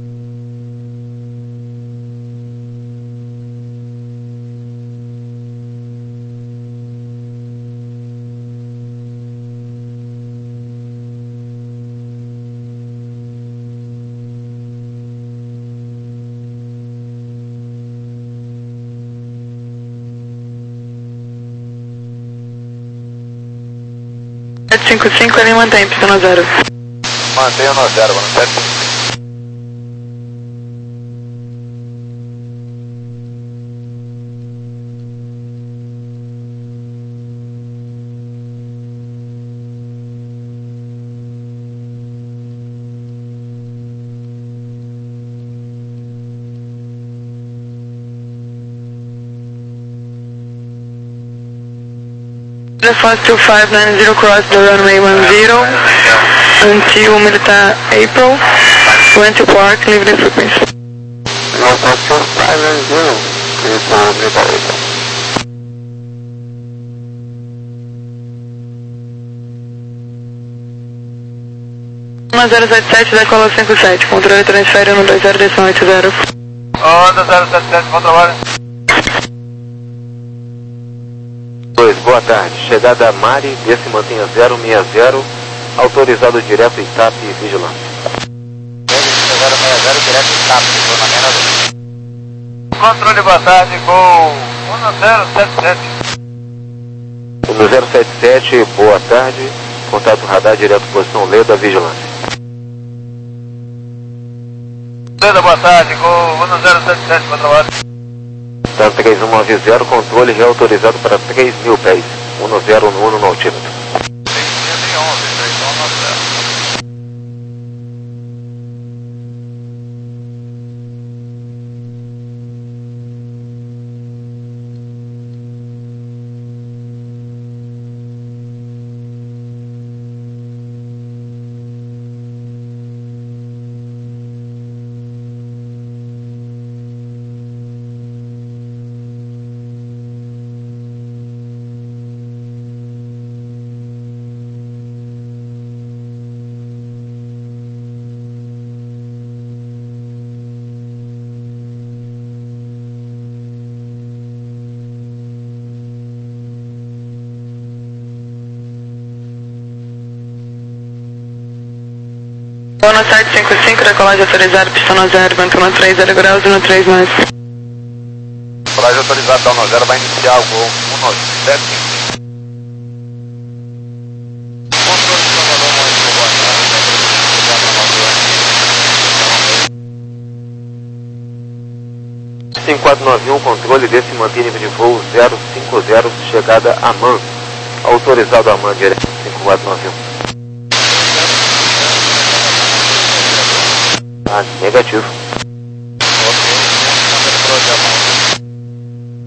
sete cinco cinco, ele mantém, pistão na zero. Mantenha no zero, mano, sete cinco cinco. Fast two five nine zero cross the runway one zero until Militar April, went to park, leave the frequency. Fast two five nine zero, Militar April. um zero sete sete, decola cinco sete, controle transfere no dois zero decimal oito zero. Onda zero sete sete, controle. dois, boa tarde. Chegada a Mari, desce mantenha zero seis zero, autorizado direto I T A P e vigilância. zero seis zero, direto I T A P, zona menos. Controle, boa tarde, Gol um zero sete sete. No zero sete sete, boa tarde. Contato radar direto posição Leda, vigilância. Leda, boa tarde, Gol um zero sete sete, controle. Tá três um nove zero, controle reautorizado para três mil pés, um zero no um no altímetro. Zona sete cinco cinco, decolagem autorizada, pistão na zero, vento no três zero graus e no três nós. Decolagem autorizada, down no zero, vai iniciar o Gol um sete cinco cinco. cinco quatro nove um, controle desse mantém nível de voo zero cinco zero, chegada a Man. Autorizado a Man, direto cinco quatro nove um. Ah, negativo.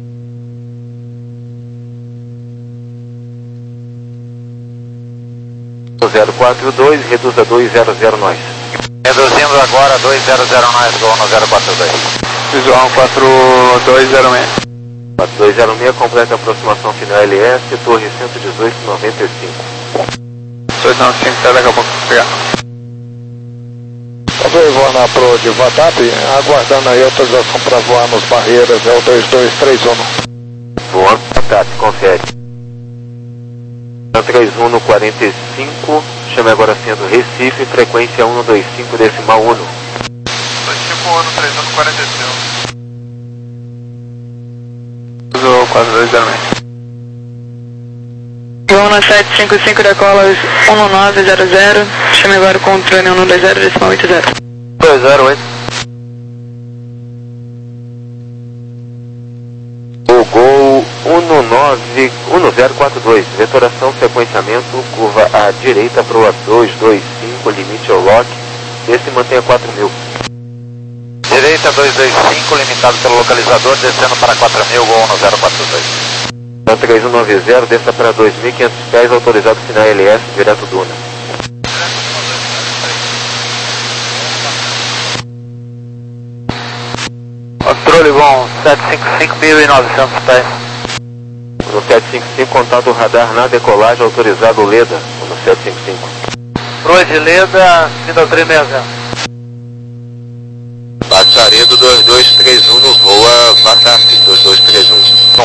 zero quatro dois, reduza dois zero zero nós. Reduzindo agora dois zero zero nós, Gol no zero quatro dois. Visual quatro dois zero seis. quatro dois zero seis, completa a aproximação final L S, torre cento e dezoito, noventa e cinco. dois nove cinco, até daqui a pouco pegar. Talvez voar na Pro de Vatap, aguardando aí a autorização para voar nos barreiras, é o dois dois três um. Voando Vatap, confere. três um no quarenta e cinco, chame agora sendo Recife, frequência um dois cinco decimal um. dois cinco um no três um no quarenta e cinco. Visual quatro dois zero seis. Voo na sete cinco cinco, decola um nove zero zero, chame agora o controle um dois zero decimal oito zero. dois zero oito. O Gol um nove um zero quatro dois, vetoração, sequenciamento, curva à direita para o dois dois cinco, limite ao lock, esse mantenha quatro mil. Direita dois dois cinco, limitado pelo localizador, descendo para quatro mil, Gol no zero quatro dois. três um nove zero, desça para dois mil e quinhentos pés, autorizado final L S, direto Duna. Controle bom, sete cinco cinco, mil e novecentos pés. No sete cinco cinco, contato radar na decolagem, autorizado Leda, no sete cinco cinco. Proa de Leda, Vida três seis zero. Passaredo dois dois três um no voa Vatap, dois dois três um.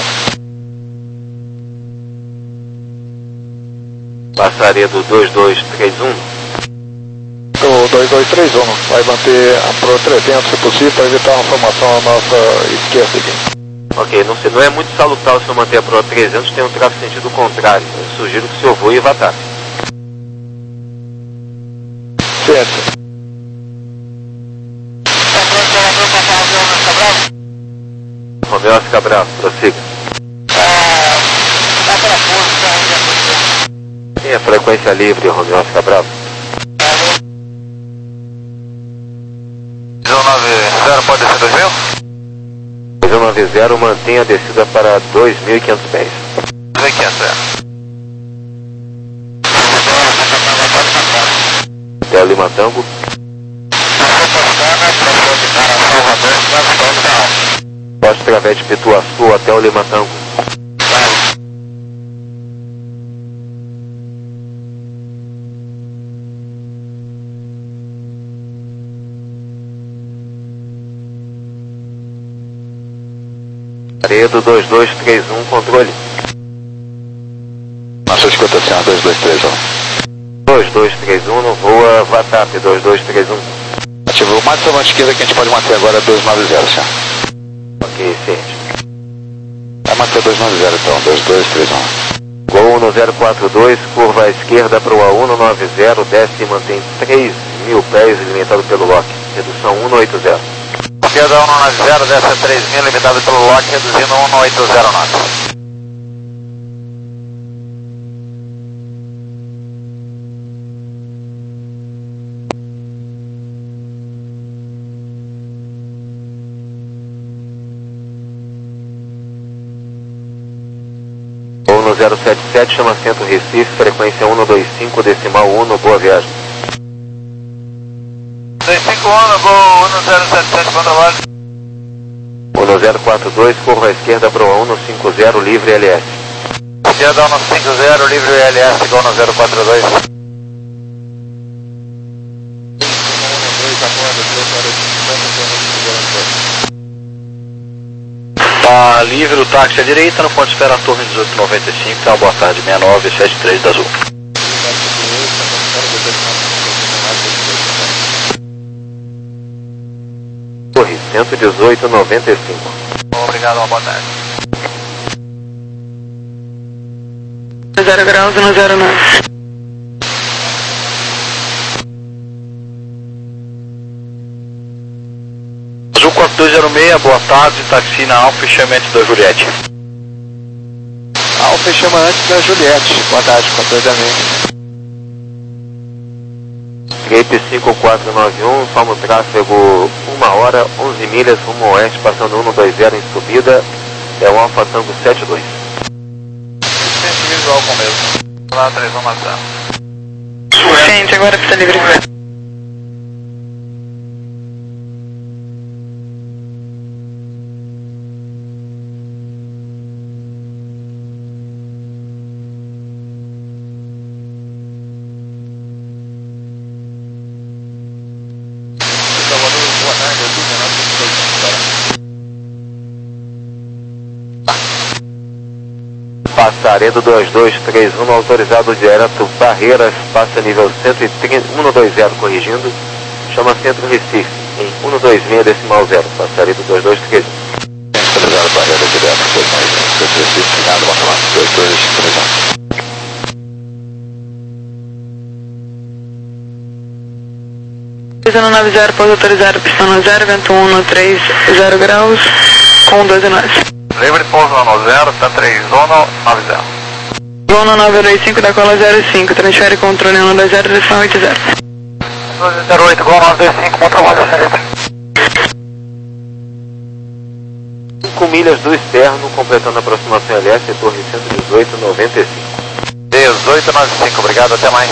Passaredo dois dois três um. O dois dois três um, vai manter a Pro trezentos se possível para evitar uma formação à nossa esquerda aqui. Ok, não, sei, não é muito salutar o senhor manter a Pro trezentos, tem um tráfego sentido contrário. Eu sugiro que o senhor voe Vatap. Certo. Romeu Oscar Bravo, prossiga. Sim, a frequência livre, Romeu Oscar Bravo. dois um nove zero, pode descer dois mil? dois um nove zero, mantenha a descida para dois mil e quinhentos pés. dois mil e quinhentos, é. Até o Lima Tango. Poste através de Pituaçu até o Lima Tango. Paredo dois dois três um, controle. Nossa escuta, senhor, dois dois três um. dois dois três um, no voa Vatap, dois dois três um. Ativou o máximo à esquerda que a gente pode manter agora dois nove zero, senhor. Ok, ciente. Vai manter dois nove zero então, dois dois três um. Gol no zero quatro dois, curva à esquerda para o A um nove zero, desce e mantém três mil pés, limitado pelo lock. Redução um oito zero. Esquerda um nove zero, desce a três mil, limitado pelo lock, reduzindo um oito zero nove. no zero sete sete, chama Centro Recife, frequência um dois cinco, decimal um, boa viagem. dois cinco um, Gol um zero sete sete, bom trabalho. um zero quatro dois, curva à esquerda para o um cinco zero, livre L S. Esquerda um cinco zero, livre L S, Gol no zero quatro dois. Tá livre o táxi à direita, no ponto de espera a torre dezoito noventa e cinco, tá, boa tarde, sessenta e nove setenta e três da Azul. Torre cento e dezoito noventa e cinco. Obrigado, uma boa tarde. zero graus no zero nove. Azul quatro dois zero seis, boa tarde, táxi na Alfa e chama antes da Juliette. Alfa e chama antes da Juliette, boa tarde, quatro dois zero seis. Grape cinco quatro nove um, forma o tráfego uma hora, onze milhas, rumo oeste, passando um dois zero em subida, é o Alfa Tango sete dois. Centro visual com mesmo. Lá três um Marcelo. Ciente, agora pista livre. Passaredo dois dois três um, autorizado direto Barreiras, passa nível cento e trinta, cento e vinte, corrigindo, chama Centro Recife, em cento e vinte e seis decimal zero, passaredo dois dois três um. Autorizado Barreira direto, dois mais um, Centro Recife, ligado, matemática, dois dois três um. zero nove zero, pouso autorizado, pistão no zero, vento um no três zero graus, com doze nós. Livre pouso no zero, tá três um nove zero. Zona nove dois cinco da cola zero cinco, transfere controle um dois zero, direção oito zero. doze zero oito, Gol nove dois cinco, controle zero. cinco milhas do externo, completando a aproximação L S, torre cento e dezoito, noventa e cinco. dezoito noventa e cinco, obrigado, até mais.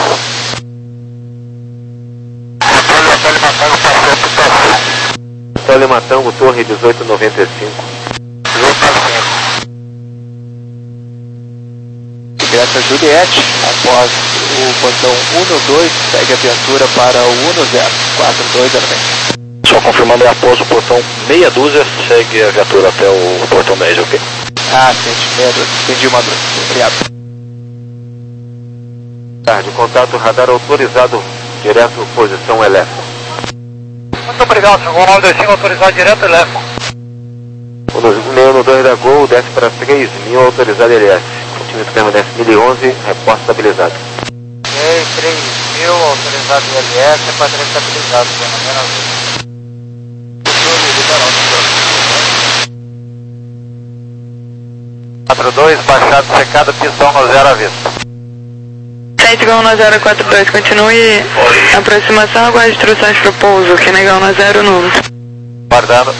Tolima Tango, torre dezoito noventa e cinco. Direto Juliette, após o portão um dois, segue a viatura para o um zero, quatro dois zero bem. Só confirmando, após o portão meia dúzia, segue a viatura até o portão dez, ok? Ah, entendi, meia dúzia, entendi uma dúzia, obrigado. Tarde, contato radar autorizado, direto posição Elefo. Muito obrigado, senhor. Gol nove dois cinco, autorizado direto, Elefo. O meio no dois da Gol, desce para três mil, autorizado L S. Continua permanece mil e onze, reporte estabilizado. Ok, três mil, autorizado L S, padrão estabilizado, fenomenal. quatro dois, baixado, secado, pistão no zero à vista. sete Gol no zero quatro dois, continue a aproximação, aguarde instruções para o pouso, que é Gol no zero nulo. Guardando.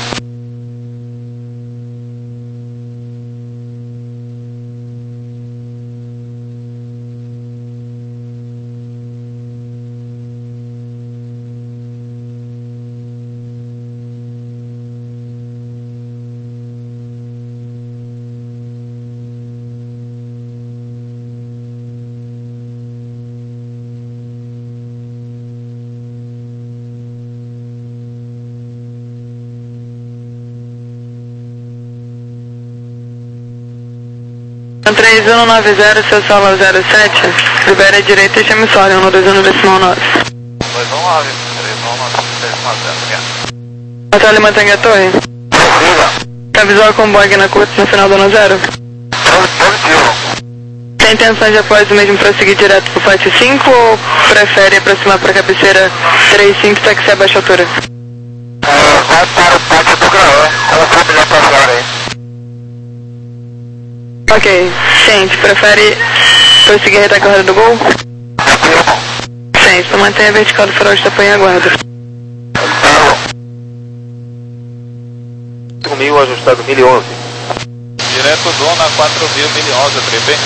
três um nove zero, seu solo zero sete, libera a direita e chame solo, um dois um decimal nove. dois um nove, três um nove, decimal zero, obrigado. Natália, mantenha a torre. Tá visual com bug na curta no final do ano zero. Positivo. Tem intenção de após o mesmo prosseguir direto pro Fat cinco ou prefere aproximar para a cabeceira três cinco, táxi a baixa altura? Vai para o pátio do Graã, ela sabe já passar aí. Ok, gente, prefere prosseguir a retaguarda do Gol? Sim, então mantenha a vertical do farol de apoio e aguarda. quatro mil, ajustado mil e onze. Direto zona quatro mil, mil e onze, três B.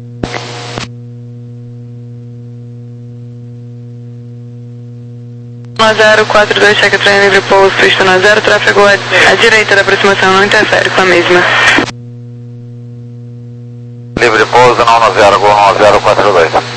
zero quatro dois, cheque trem livre pouso, pista na zero, tráfego à, à direita da aproximação, não interfere com a mesma. Livre pouso, não no zero, Gol no zero quatro dois.